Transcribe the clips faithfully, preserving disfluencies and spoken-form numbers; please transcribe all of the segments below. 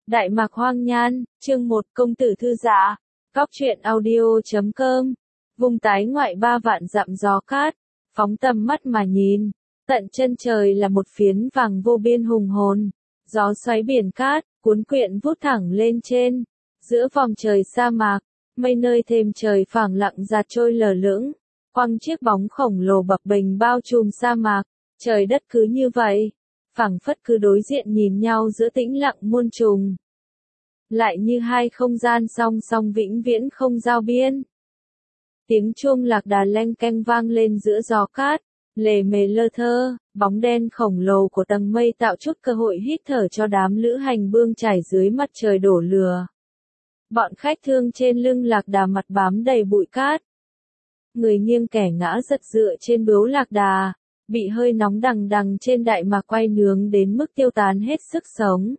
Đại Mạc Hoang Nhan, chương một Công tử thư dạ, Góc truyện audio chấm com, vùng tái ngoại ba vạn dặm gió cát, phóng tầm mắt mà nhìn, tận chân trời là một phiến vàng vô biên hùng hồn, gió xoáy biển cát, cuốn quyện vút thẳng lên trên, giữa vòng trời sa mạc, mây nơi thềm trời phẳng lặng giạt trôi lờ lững, quăng chiếc bóng khổng lồ bập bềnh bao trùm sa mạc, trời đất cứ như vậy. Phảng phất cứ đối diện nhìn nhau giữa tĩnh lặng muôn trùng. Lại như hai không gian song song vĩnh viễn không giao biên. Tiếng chuông lạc đà leng keng vang lên giữa gió cát, lề mề lơ thơ, bóng đen khổng lồ của tầng mây tạo chút cơ hội hít thở cho đám lữ hành bươn trải dưới mặt trời đổ lửa. Bọn khách thương trên lưng lạc đà mặt bám đầy bụi cát. Người nghiêng kẻ ngã giật dựa trên bướu lạc đà. Bị hơi nóng đằng đằng trên đại mạc quay nướng đến mức tiêu tán hết sức sống.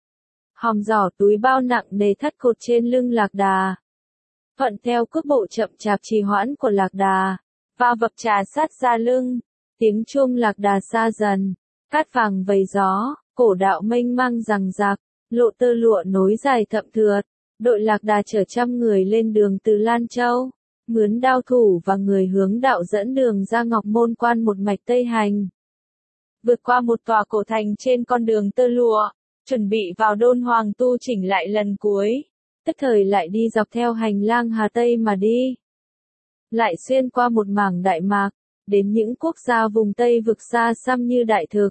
Hòm giỏ túi bao nặng nề thắt cột trên lưng lạc đà. Thuận theo cước bộ chậm chạp trì hoãn của lạc đà, và vập trà sát ra lưng, tiếng chuông lạc đà xa dần, cát vàng vầy gió, cổ đạo mênh mang rằng rạc, lộ tơ lụa nối dài thậm thượt, đội lạc đà chở trăm người lên đường từ Lan Châu. Mướn đao thủ và người hướng đạo dẫn đường ra Ngọc Môn Quan một mạch Tây Hành. Vượt qua một tòa cổ thành trên con đường tơ lụa, chuẩn bị vào Đôn Hoàng tu chỉnh lại lần cuối, tức thời lại đi dọc theo hành lang Hà Tây mà đi. Lại xuyên qua một mảng Đại Mạc, đến những quốc gia vùng Tây vực xa xăm như Đại Thực,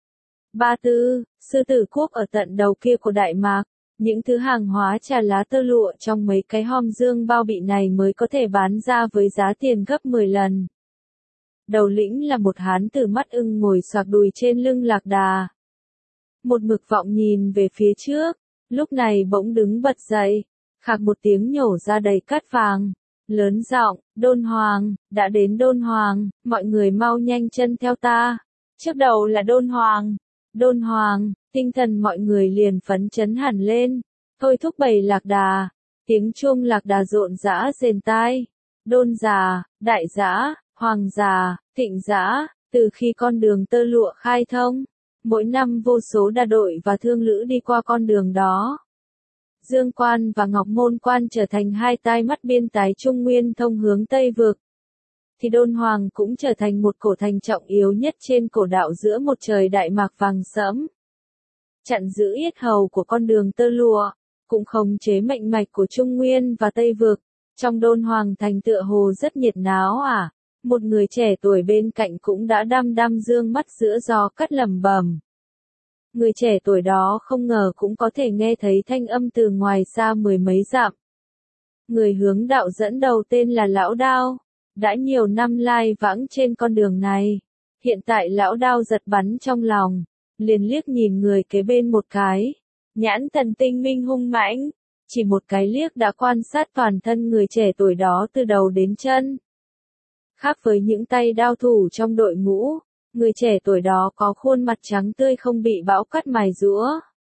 Ba Tư, Sư Tử Quốc ở tận đầu kia của Đại Mạc. Những thứ hàng hóa trà lá tơ lụa trong mấy cái hòm dương bao bị này mới có thể bán ra với giá tiền gấp mười lần. Đầu lĩnh là một hán tử mắt ưng ngồi xoạc đùi trên lưng lạc đà. Một mực vọng nhìn về phía trước, lúc này bỗng đứng bật dậy, khạc một tiếng nhổ ra đầy cát vàng, lớn giọng, Đôn Hoàng, đã đến Đôn Hoàng, mọi người mau nhanh chân theo ta. Trước đầu là Đôn Hoàng, Đôn Hoàng. Tinh thần mọi người liền phấn chấn hẳn lên, thôi thúc bầy lạc đà, tiếng chuông lạc đà rộn rã rền tai. Đôn già, đại giã, hoàng già, thịnh giã, từ khi con đường tơ lụa khai thông, mỗi năm vô số đà đội và thương lữ đi qua con đường đó. Dương Quan và Ngọc Môn Quan trở thành hai tai mắt biên tái Trung Nguyên thông hướng Tây Vực. Thì Đôn Hoàng cũng trở thành một cổ thành trọng yếu nhất trên cổ đạo giữa một trời Đại Mạc vàng sẫm. Chặn giữ yết hầu của con đường tơ lụa, cũng khống chế mệnh mạch của Trung Nguyên và Tây Vực. Trong Đôn Hoàng thành tựa hồ rất nhiệt náo à, một người trẻ tuổi bên cạnh cũng đã đăm đăm dương mắt giữa gió cát lẩm bẩm. Người trẻ tuổi đó không ngờ cũng có thể nghe thấy thanh âm từ ngoài xa mười mấy dặm. Người hướng đạo dẫn đầu tên là Lão Đao, đã nhiều năm lai vãng trên con đường này. Hiện tại Lão Đao giật bắn trong lòng. Liền liếc nhìn người kế bên một cái, nhãn thần tinh minh hung mãnh, chỉ một cái liếc đã quan sát toàn thân người trẻ tuổi đó từ đầu đến chân. Khác với những tay đao thủ trong đội ngũ, người trẻ tuổi đó có khuôn mặt trắng tươi không bị bão cát mài giũa.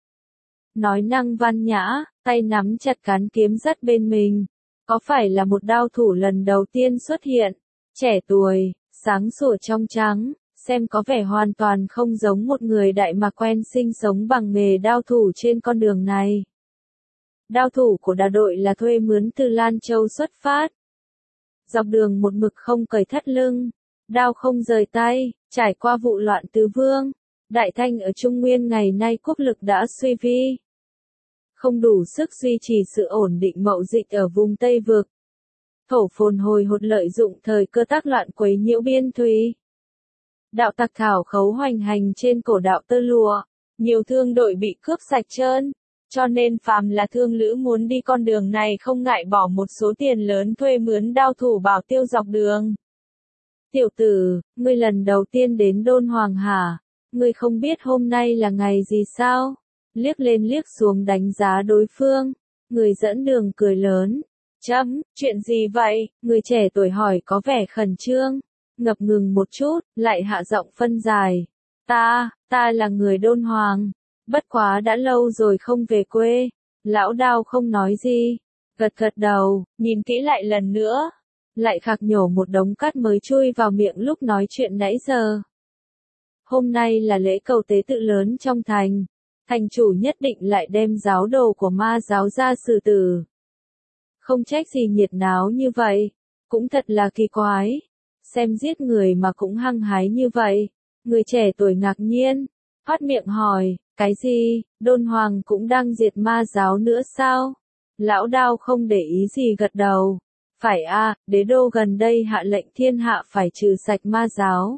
Nói năng văn nhã, tay nắm chặt cán kiếm dắt bên mình, có phải là một đao thủ lần đầu tiên xuất hiện, trẻ tuổi, sáng sủa trong trắng. Xem có vẻ hoàn toàn không giống một người Đại Mạc quen sinh sống bằng nghề đao thủ trên con đường này. Đao thủ của đà đội là thuê mướn từ Lan Châu xuất phát. Dọc đường một mực không cởi thắt lưng, đao không rời tay, trải qua vụ loạn tứ vương. Đại Thanh ở Trung Nguyên ngày nay quốc lực đã suy vi. Không đủ sức duy trì sự ổn định mậu dịch ở vùng Tây Vực. Thổ phồn hồi hột lợi dụng thời cơ tác loạn quấy nhiễu biên thùy. Đạo tặc thảo khấu hoành hành trên cổ đạo tơ lụa, nhiều thương đội bị cướp sạch trơn, cho nên phàm là thương lữ muốn đi con đường này không ngại bỏ một số tiền lớn thuê mướn đao thủ bảo tiêu dọc đường. Tiểu tử, ngươi lần đầu tiên đến Đôn Hoàng hả? Ngươi không biết hôm nay là ngày gì sao? Liếc lên liếc xuống đánh giá đối phương, người dẫn đường cười lớn. Chấm, chuyện gì vậy? Người trẻ tuổi hỏi có vẻ khẩn trương. Ngập ngừng một chút, lại hạ giọng phân dài. Ta, ta là người Đôn Hoàng. Bất quá đã lâu rồi không về quê. Lão Đao không nói gì. Gật gật đầu, nhìn kỹ lại lần nữa. Lại khạc nhổ một đống cát mới chui vào miệng lúc nói chuyện nãy giờ. Hôm nay là lễ cầu tế tự lớn trong thành. thành chủ nhất định lại đem giáo đồ của ma giáo ra xử tử. Không trách gì nhiệt náo như vậy, cũng thật là kỳ quái. Xem giết người mà cũng hăng hái như vậy. Người trẻ tuổi ngạc nhiên, phát miệng hỏi, cái gì, Đôn Hoàng cũng đang diệt ma giáo nữa sao? Lão Đao không để ý gì gật đầu. Phải a, đế đô gần đây hạ lệnh thiên hạ phải trừ sạch ma giáo.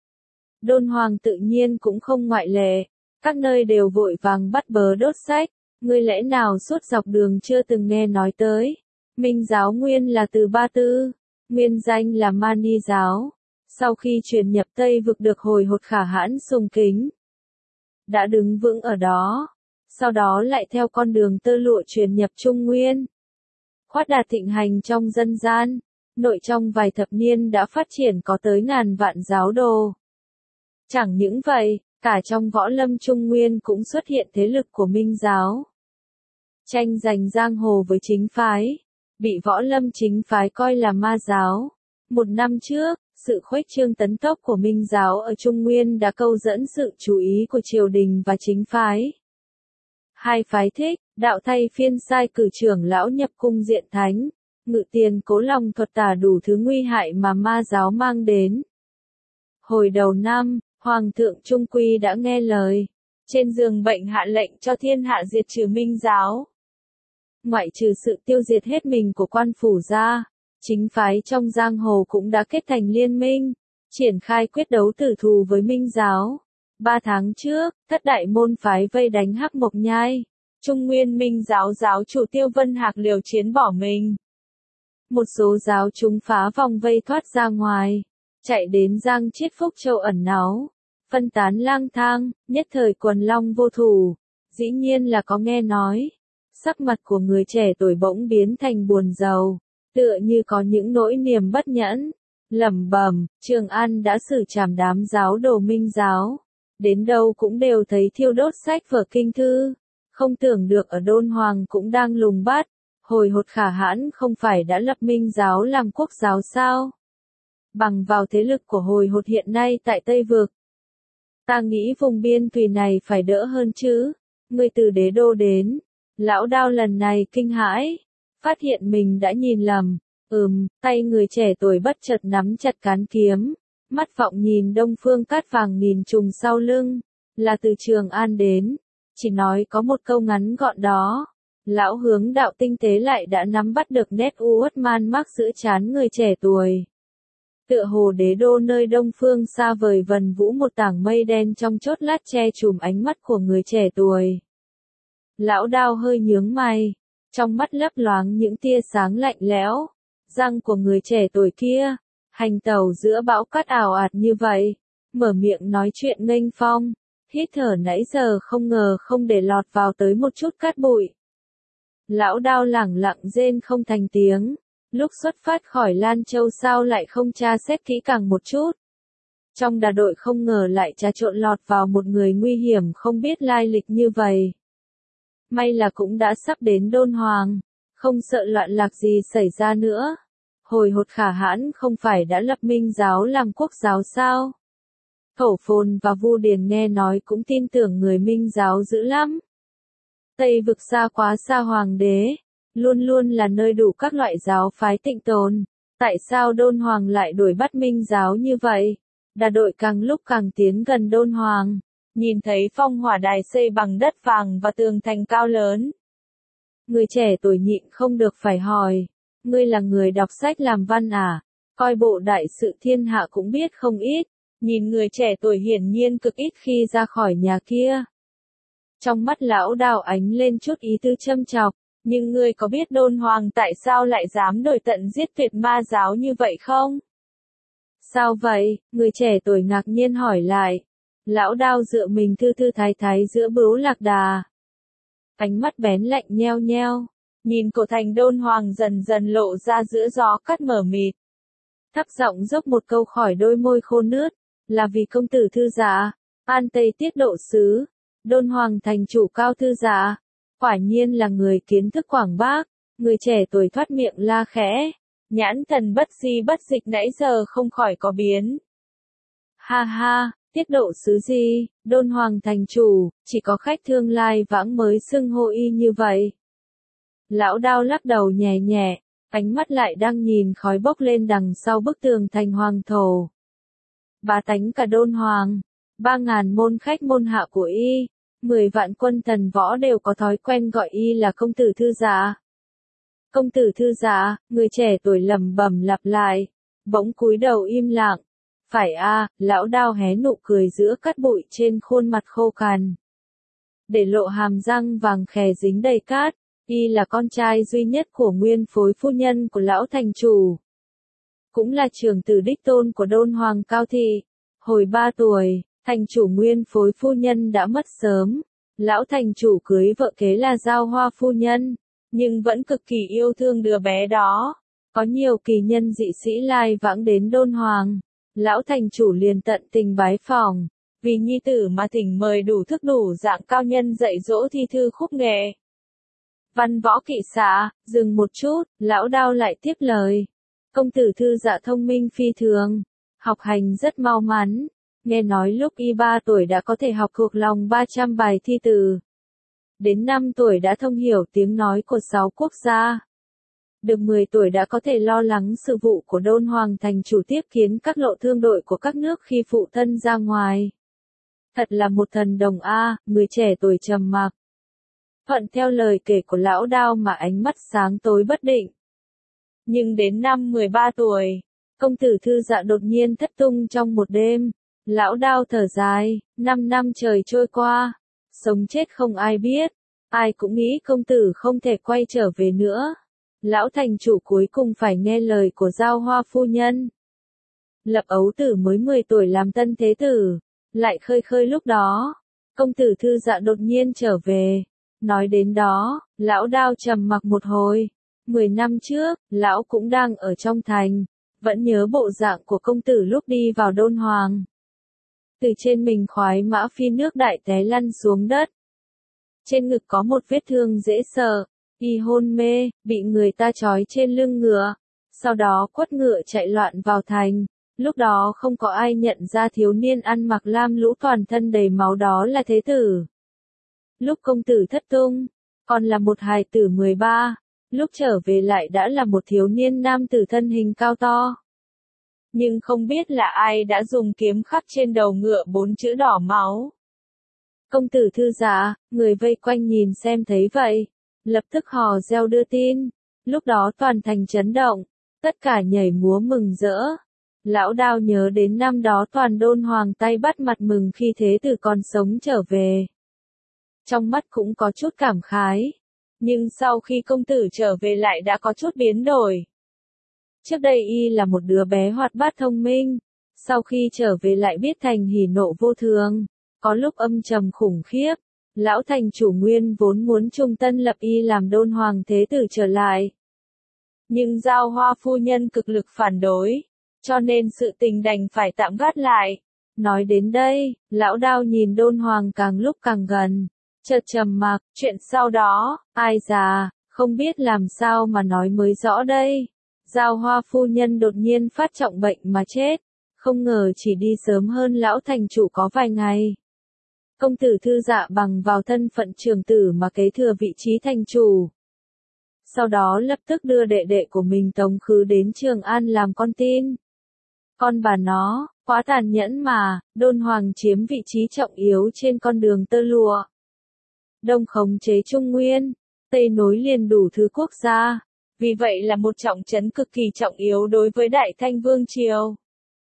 Đôn Hoàng tự nhiên cũng không ngoại lệ, các nơi đều vội vàng bắt bớ đốt sách, ngươi lẽ nào suốt dọc đường chưa từng nghe nói tới. Minh giáo nguyên là từ Ba Tư, nguyên danh là Mani giáo, sau khi truyền nhập Tây vực được hồi hột khả hãn sùng kính, đã đứng vững ở đó, sau đó lại theo con đường tơ lụa truyền nhập Trung Nguyên. Khoát đạt thịnh hành trong dân gian, nội trong vài thập niên đã phát triển có tới ngàn vạn giáo đồ. Chẳng những vậy, cả trong võ lâm Trung Nguyên cũng xuất hiện thế lực của Minh giáo. Tranh giành giang hồ với chính phái, bị võ lâm chính phái coi là ma giáo. Một năm trước, sự khuếch trương tấn tốc của Minh giáo ở Trung Nguyên đã câu dẫn sự chú ý của triều đình và chính phái. Hai phái thích, đạo thay phiên sai cử trưởng lão nhập cung diện thánh, ngự tiền cố lòng thuật tả đủ thứ nguy hại mà ma giáo mang đến. Hồi đầu năm, Hoàng thượng Trung Quy đã nghe lời, trên giường bệnh hạ lệnh cho thiên hạ diệt trừ Minh giáo. Ngoại trừ sự tiêu diệt hết mình của quan phủ ra, chính phái trong giang hồ cũng đã kết thành liên minh, triển khai quyết đấu tử thù với Minh giáo. Ba tháng trước, thất đại môn phái vây đánh Hắc Mộc Nhai, Trung Nguyên Minh giáo giáo chủ Tiêu Vân Hạc liều chiến bỏ mình. Một số giáo chúng phá vòng vây thoát ra ngoài, chạy đến Giang Chiết Phúc Châu ẩn náu, phân tán lang thang, nhất thời quần long vô thủ. Dĩ nhiên là có nghe nói. Sắc mặt của người trẻ tuổi bỗng biến thành buồn rầu, tựa như có những nỗi niềm bất nhẫn. Lẩm bẩm, Trường An đã xử trảm đám giáo đồ Minh giáo, đến đâu cũng đều thấy thiêu đốt sách vở kinh thư, không tưởng được ở Đôn Hoàng cũng đang lùng bắt. Hồi hột khả hãn không phải đã lập Minh giáo làm quốc giáo sao? Bằng vào thế lực của hồi hột hiện nay tại Tây Vực, ta nghĩ vùng biên thùy này phải đỡ hơn chứ. Người từ đế đô đến, Lão Đao lần này kinh hãi, phát hiện mình đã nhìn lầm. Ừm, tay người trẻ tuổi bất chợt nắm chặt cán kiếm, mắt vọng nhìn Đông Phương Cát Vàng nghìn trùng sau lưng, là từ Trường An đến, chỉ nói có một câu ngắn gọn đó. Lão hướng đạo tinh tế lại đã nắm bắt được nét u uất man mác giữa trán người trẻ tuổi. Tựa hồ đế đô nơi Đông Phương xa vời vần vũ một tảng mây đen trong chốt lát che chùm ánh mắt của người trẻ tuổi. Lão Đao hơi nhướng mày, trong mắt lấp loáng những tia sáng lạnh lẽo. Răng của người trẻ tuổi kia, hành tẩu giữa bão cát ảo ạt như vậy, mở miệng nói chuyện nghênh phong, hít thở nãy giờ không ngờ không để lọt vào tới một chút cát bụi. Lão Đao lẳng lặng rên không thành tiếng, lúc xuất phát khỏi Lan Châu sao lại không tra xét kỹ càng một chút. Trong đà đội không ngờ lại trà trộn lọt vào một người nguy hiểm không biết lai lịch như vậy. May là cũng đã sắp đến Đôn Hoàng, không sợ loạn lạc gì xảy ra nữa. Hồi hột khả hãn không phải đã lập Minh giáo làm quốc giáo sao? Khẩu Phồn và Vu Điền nghe nói cũng tin tưởng người Minh giáo dữ lắm. Tây vực xa quá xa hoàng đế, luôn luôn là nơi đủ các loại giáo phái tịnh tồn. Tại sao Đôn Hoàng lại đuổi bắt Minh giáo như vậy? Đà đội càng lúc càng tiến gần Đôn Hoàng, nhìn thấy phong hỏa đài xây bằng đất vàng và tường thành cao lớn. Người trẻ tuổi nhịn không được phải hỏi, ngươi là người đọc sách làm văn à? Coi bộ đại sự thiên hạ cũng biết không ít. Nhìn người trẻ tuổi hiển nhiên cực ít khi ra khỏi nhà kia. Trong mắt Lão Đao ánh lên chút ý tư châm chọc, nhưng ngươi có biết Đôn Hoàng tại sao lại dám đổi tận giết tuyệt ma giáo như vậy không? Sao vậy? Người trẻ tuổi ngạc nhiên hỏi lại. Lão Đao dựa mình thư thư thái thái giữa bướu lạc đà. Ánh mắt bén lạnh nheo nheo, nhìn cổ thành Đôn Hoàng dần dần lộ ra giữa gió cát mờ mịt. Thấp giọng dốc một câu khỏi đôi môi khô nướt, là vì công tử thư giả, An Tây tiết độ sứ, Đôn Hoàng thành chủ Cao thư giả, quả nhiên là người kiến thức quảng bác. Người trẻ tuổi thoát miệng la khẽ, nhãn thần bất di bất dịch nãy giờ không khỏi có biến. Ha ha, Tiết độ sứ gì, Đôn Hoàng thành chủ, chỉ có khách thương lai vãng mới xưng hô y như vậy. Lão Đao lắc đầu nhẹ nhẹ, ánh mắt lại đang nhìn khói bốc lên đằng sau bức tường thành hoàng thổ. Bá tánh cả Đôn Hoàng, ba ngàn môn khách môn hạ của y, mười vạn quân thần võ đều có thói quen gọi y là công tử thư giả. Công tử thư giả, người trẻ tuổi lẩm bẩm lặp lại, bỗng cúi đầu im lặng. Phải a, Lão Đao hé nụ cười giữa cát bụi trên khuôn mặt khô cằn. Để lộ hàm răng vàng khè dính đầy cát, y là con trai duy nhất của nguyên phối phu nhân của lão thành chủ. Cũng là trưởng tử đích tôn của Đôn Hoàng Cao Thị. Hồi ba tuổi, thành chủ nguyên phối phu nhân đã mất sớm. Lão thành chủ cưới vợ kế là Giao Hoa phu nhân, nhưng vẫn cực kỳ yêu thương đứa bé đó. Có nhiều kỳ nhân dị sĩ lai vãng đến Đôn Hoàng. Lão thành chủ liền tận tình bái phỏng, vì nhi tử mà thỉnh mời đủ thức đủ dạng cao nhân dạy dỗ thi thư khúc nghệ. Văn võ kỵ xạ, dừng một chút, Lão Đao lại tiếp lời. Công tử thư dạ thông minh phi thường, học hành rất mau mắn, nghe nói lúc y ba tuổi đã có thể học thuộc lòng ba trăm bài thi từ. Đến năm tuổi đã thông hiểu tiếng nói của sáu quốc gia. Được mười tuổi đã có thể lo lắng sự vụ của Đôn Hoàng thành chủ tiếp kiến các lộ thương đội của các nước khi phụ thân ra ngoài. Thật là một thần đồng a, người trẻ tuổi trầm mặc. Thuận theo lời kể của Lão Đao mà ánh mắt sáng tối bất định. Nhưng đến năm mười ba tuổi, công tử thư dạ đột nhiên thất tung trong một đêm. Lão Đao thở dài, năm năm trời trôi qua, sống chết không ai biết, ai cũng nghĩ công tử không thể quay trở về nữa. Lão thành chủ cuối cùng phải nghe lời của Giao Hoa phu nhân. Lập ấu tử mới mười tuổi làm tân thế tử, lại khơi khơi lúc đó. Công tử thư dạ đột nhiên trở về. Nói đến đó, Lão Đao trầm mặc một hồi. Mười năm trước, lão cũng đang ở trong thành, vẫn nhớ bộ dạng của công tử lúc đi vào Đôn Hoàng. Từ trên mình khoái mã phi nước đại té lăn xuống đất. Trên ngực có một vết thương dễ sợ. Y hôn mê, bị người ta trói trên lưng ngựa, sau đó quất ngựa chạy loạn vào thành. Lúc đó không có ai nhận ra thiếu niên ăn mặc lam lũ toàn thân đầy máu đó là thế tử. Lúc công tử thất tung, còn là một hài tử mười ba, lúc trở về lại đã là một thiếu niên nam tử thân hình cao to. Nhưng không biết là ai đã dùng kiếm khắc trên đầu ngựa bốn chữ đỏ máu. Công tử thư giả, người vây quanh nhìn xem thấy vậy. Lập tức hò reo đưa tin, lúc đó toàn thành chấn động, tất cả nhảy múa mừng rỡ. Lão Đao nhớ đến năm đó toàn Đôn Hoàng tay bắt mặt mừng khi thế tử còn sống trở về. Trong mắt cũng có chút cảm khái, nhưng sau khi công tử trở về lại đã có chút biến đổi. Trước đây y là một đứa bé hoạt bát thông minh, sau khi trở về lại biết thành hỉ nộ vô thường, có lúc âm trầm khủng khiếp. Lão thành chủ nguyên vốn muốn trung tân lập y làm Đôn Hoàng thế tử trở lại. Nhưng Giao Hoa phu nhân cực lực phản đối, cho nên sự tình đành phải tạm gác lại. Nói đến đây, Lão Đao nhìn Đôn Hoàng càng lúc càng gần, chợt trầm mặc, chuyện sau đó, ai già, không biết làm sao mà nói mới rõ đây. Giao Hoa phu nhân đột nhiên phát trọng bệnh mà chết, không ngờ chỉ đi sớm hơn Lão thành chủ có vài ngày. Công tử thư dạ bằng vào thân phận trưởng tử mà kế thừa vị trí thành chủ. Sau đó lập tức đưa đệ đệ của mình tống khứ đến Trường An làm con tin. Con bà nó, quá tàn nhẫn mà, Đôn Hoàng chiếm vị trí trọng yếu trên con đường tơ lụa. Đông khống chế Trung Nguyên, Tây nối liền đủ thứ quốc gia, vì vậy là một trọng trấn cực kỳ trọng yếu đối với Đại Thanh Vương Triều.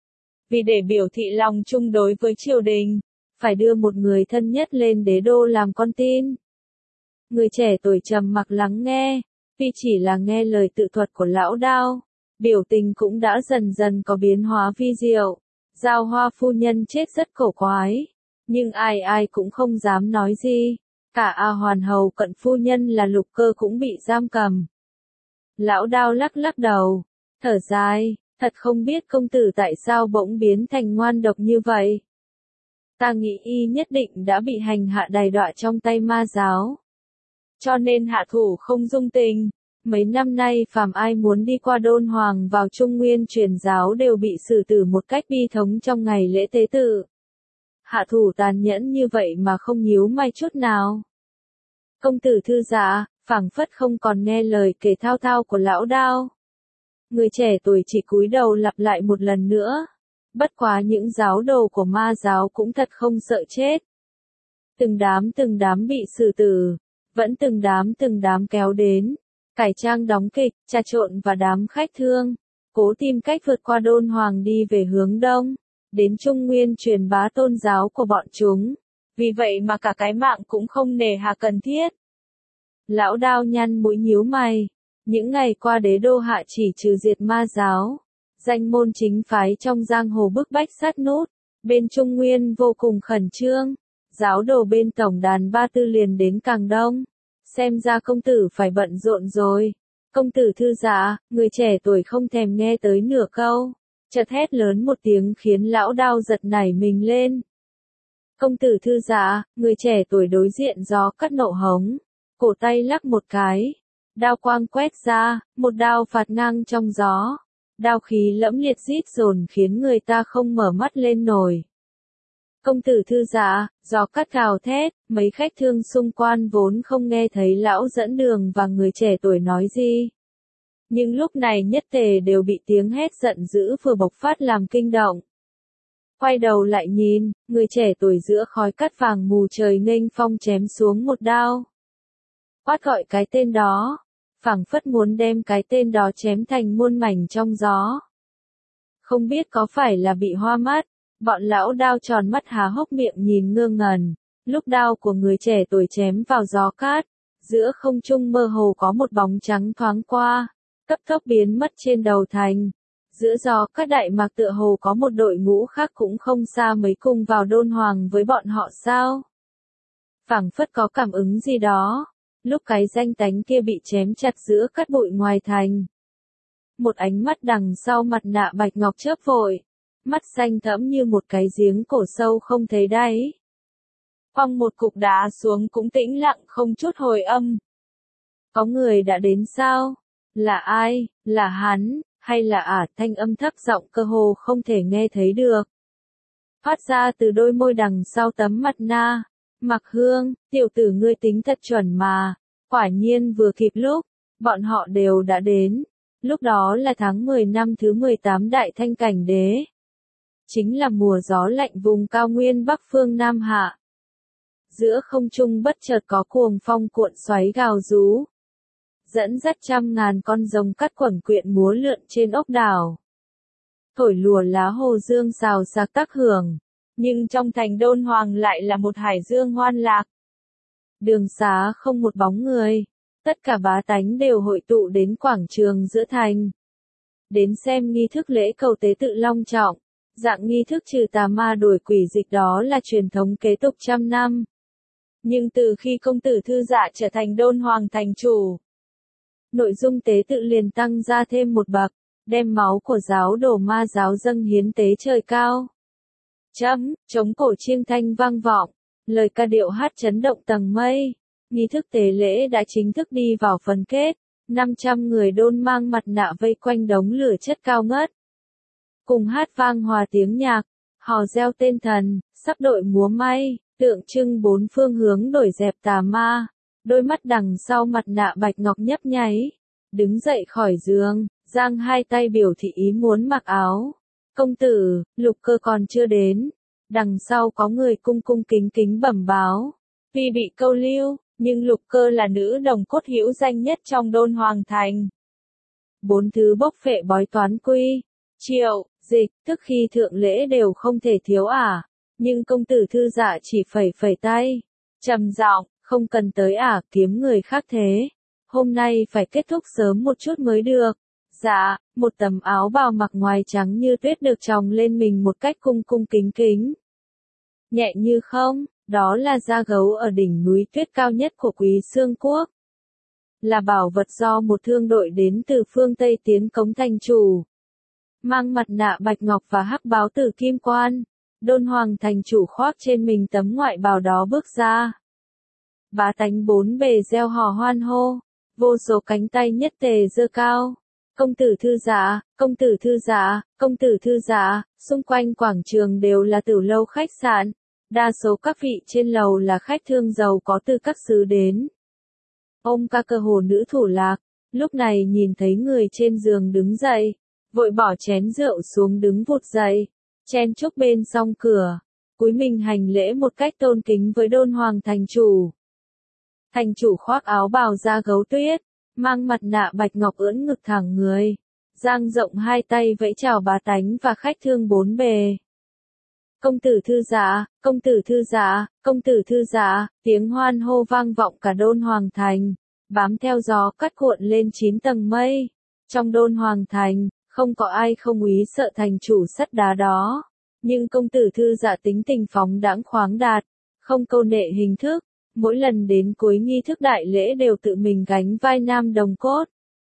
Vì để biểu thị lòng chung đối với triều đình, phải đưa một người thân nhất lên đế đô làm con tin. Người trẻ tuổi trầm mặc lắng nghe, vì chỉ là nghe lời tự thuật của Lão Đao, biểu tình cũng đã dần dần có biến hóa vi diệu. Giao Hoa phu nhân chết rất cổ quái, nhưng ai ai cũng không dám nói gì. Cả A Hoàn hầu cận phu nhân là Lục Cơ cũng bị giam cầm. Lão Đao lắc lắc đầu, thở dài, thật không biết công tử tại sao bỗng biến thành ngoan độc như vậy. Ta nghĩ y nhất định đã bị hành hạ đày đọa trong tay ma giáo. Cho nên hạ thủ không dung tình. Mấy năm nay phàm ai muốn đi qua Đôn Hoàng vào Trung Nguyên truyền giáo đều bị xử tử một cách bi thống trong ngày lễ tế tự. hạ thủ tàn nhẫn như vậy mà không nhíu mày chút nào. Công tử thư dạ, phảng phất không còn nghe lời kể thao thao của lão Đao. Người trẻ tuổi chỉ cúi đầu lặp lại một lần nữa. Bất quá những giáo đồ của ma giáo cũng thật không sợ chết. Từng đám từng đám bị xử tử, vẫn từng đám từng đám kéo đến, cải trang đóng kịch, trà trộn và đám khách thương, cố tìm cách vượt qua Đôn Hoàng đi về hướng đông, đến Trung Nguyên truyền bá tôn giáo của bọn chúng. Vì vậy mà cả cái mạng cũng không nề hà cần thiết. Lão Đao nhăn mũi nhíu mày. Những ngày qua đế đô hạ chỉ trừ diệt ma giáo, danh môn chính phái trong giang hồ bức bách sát nút, bên Trung Nguyên vô cùng khẩn trương, giáo đồ bên tổng đàn Ba Tư liền đến càng đông, xem ra công tử phải bận rộn rồi. Công tử thư dạ, người trẻ tuổi không thèm nghe tới nửa câu, chợt hét lớn một tiếng khiến lão Đao giật nảy mình lên. Công tử thư dạ, người trẻ tuổi đối diện gió cắt nộ hống, cổ tay lắc một cái. Đao quang quét ra, một đao phạt ngang trong gió. Đao khí lẫm liệt rít dồn khiến người ta không mở mắt lên nổi. Công tử thư dạ, gió cắt gào thét, mấy khách thương xung quanh vốn không nghe thấy lão dẫn đường và người trẻ tuổi nói gì. Nhưng lúc này nhất tề đều bị tiếng hét giận dữ vừa bộc phát làm kinh động. Quay đầu lại nhìn, người trẻ tuổi giữa khói cắt vàng mù trời nghênh phong chém xuống một đao. Quát gọi cái tên đó, phảng phất muốn đem cái tên đó chém thành muôn mảnh trong gió. Không biết có phải là bị hoa mắt, bọn lão Đao tròn mắt há hốc miệng nhìn ngơ ngẩn, lúc đao của người trẻ tuổi chém vào gió cát, giữa không trung mơ hồ có một bóng trắng thoáng qua, cấp tốc biến mất trên đầu thành. Giữa gió cát đại mạc tựa hồ có một đội ngũ khác cũng không xa mấy cùng vào Đôn Hoàng với bọn họ sao? Phảng phất có cảm ứng gì đó. Lúc cái danh tánh kia bị chém chặt giữa cát bụi ngoài thành. Một ánh mắt đằng sau mặt nạ bạch ngọc chớp vội. Mắt xanh thẫm như một cái giếng cổ sâu không thấy đáy. Quăng một cục đá xuống cũng tĩnh lặng không chút hồi âm. Có người đã đến sao? Là ai? Là hắn? Hay là ả? Thanh âm thấp giọng cơ hồ không thể nghe thấy được. Phát ra từ đôi môi đằng sau tấm mặt nạ. Mặc Hương, tiểu tử ngươi tính thật chuẩn mà, quả nhiên vừa kịp lúc, bọn họ đều đã đến. Lúc đó là tháng mười năm thứ mười tám Đại Thanh Cảnh Đế. Chính là mùa gió lạnh vùng cao nguyên Bắc phương Nam Hạ. Giữa không trung bất chợt có cuồng phong cuộn xoáy gào rú. Dẫn dắt trăm ngàn con rồng cắt quẩn quyện múa lượn trên ốc đảo. Thổi lùa lá hồ dương xào xạc tác hưởng. Nhưng trong thành Đôn Hoàng lại là một hải dương hoan lạc. Đường xá không một bóng người. Tất cả bá tánh đều hội tụ đến quảng trường giữa thành. Đến xem nghi thức lễ cầu tế tự long trọng. Dạng nghi thức trừ tà ma đuổi quỷ dịch đó là truyền thống kế tục trăm năm. Nhưng từ khi công tử thư dạ trở thành Đôn Hoàng thành chủ, nội dung tế tự liền tăng ra thêm một bậc, đem máu của giáo đồ ma giáo dâng hiến tế trời cao. Chấm, chống cổ chiêng thanh vang vọng, lời ca điệu hát chấn động tầng mây. Nghi thức tế lễ đã chính thức đi vào phần kết, năm trăm người Đôn mang mặt nạ vây quanh đống lửa chất cao ngất. Cùng hát vang hòa tiếng nhạc, hò reo tên thần, sắp đội múa may, tượng trưng bốn phương hướng đổi dẹp tà ma. Đôi mắt đằng sau mặt nạ bạch ngọc nhấp nháy, đứng dậy khỏi giường, giang hai tay biểu thị ý muốn mặc áo. Công tử, Lục Cơ còn chưa đến. Đằng sau có người cung cung kính kính bẩm báo. Tuy bị câu lưu, nhưng Lục Cơ là nữ đồng cốt hữu danh nhất trong Đôn Hoàng thành. Bốn thứ bốc phệ bói toán quy, triệu, dịch, tức khi thượng lễ đều không thể thiếu ả. Nhưng công tử thư dạ chỉ phẩy phẩy tay. Trầm giọng, không cần tới ả kiếm người khác thế. Hôm nay phải kết thúc sớm một chút mới được. Dạ, một tấm áo bào mặc ngoài trắng như tuyết được tròng lên mình một cách cung cung kính kính. Nhẹ như không, đó là da gấu ở đỉnh núi tuyết cao nhất của Quý Xương Quốc. Là bảo vật do một thương đội đến từ phương Tây tiến cống thành chủ. Mang mặt nạ bạch ngọc và hắc báo tử kim quan, Đôn Hoàng thành chủ khoác trên mình tấm ngoại bào đó bước ra. Bá tánh bốn bề reo hò hoan hô, vô số cánh tay nhất tề giơ cao. Công tử thư dạ, công tử thư dạ, công tử thư dạ, xung quanh quảng trường đều là tiểu lâu khách sạn, Đa số các vị trên lầu là khách thương giàu có từ các xứ đến. Ông ca cơ hồ nữ thủ lạc, lúc này nhìn thấy người trên giường đứng dậy, vội bỏ chén rượu xuống đứng vụt dậy, chen chúc bên song cửa, cúi mình hành lễ một cách tôn kính với đôn hoàng thành chủ. Thành chủ khoác áo bào da gấu tuyết, mang mặt nạ bạch ngọc ưỡn ngực thẳng người, dang rộng hai tay vẫy chào bá tánh và khách thương bốn bề. Công tử thư dạ, công tử thư dạ, công tử thư dạ, tiếng hoan hô vang vọng cả đôn hoàng thành, bám theo gió cắt cuộn lên chín tầng mây. Trong đôn hoàng thành, không có ai không úy sợ thành chủ sắt đá đó. Nhưng công tử thư dạ tính tình phóng đãng khoáng đạt, không câu nệ hình thức, mỗi lần đến cuối nghi thức đại lễ đều tự mình gánh vai nam đồng cốt.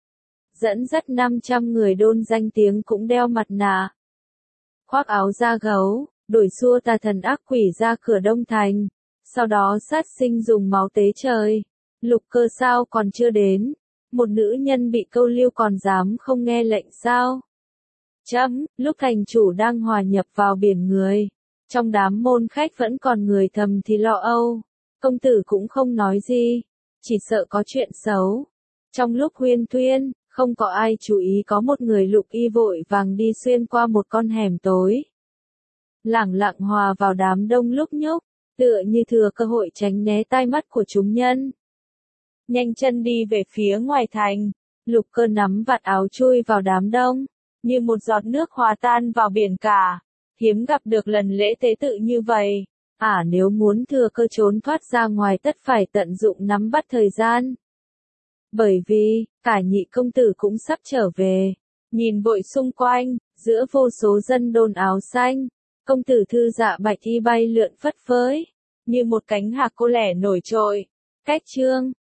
Dẫn dắt năm trăm người đôn danh tiếng cũng đeo mặt nạ, khoác áo da gấu, đuổi xua tà thần ác quỷ ra cửa Đông Thành, sau đó sát sinh dùng máu tế trời. Lục Cơ sao còn chưa đến, một nữ nhân bị câu lưu còn dám không nghe lệnh sao? Chấm, lúc thành chủ đang hòa nhập vào biển người, trong đám môn khách vẫn còn người thầm thì lo âu, công tử cũng không nói gì, chỉ sợ có chuyện xấu. Trong lúc huyên thuyên, không có ai chú ý có một người lục y vội vàng đi xuyên qua một con hẻm tối, lẳng lặng hòa vào đám đông lúc nhúc, tựa như thừa cơ hội tránh né tai mắt của chúng nhân. Nhanh chân đi về phía ngoài thành, Lục Cơ nắm vạt áo chui vào đám đông, như một giọt nước hòa tan vào biển cả, hiếm gặp được lần lễ tế tự như vậy. À, nếu muốn thừa cơ trốn thoát ra ngoài tất phải tận dụng nắm bắt thời gian. Bởi vì, cả nhị công tử cũng sắp trở về, nhìn vội xung quanh, giữa vô số dân đôn áo xanh, công tử thư dạ bạch y bay lượn phất phới, như một cánh hạc cô lẻ nổi trội. Cách chương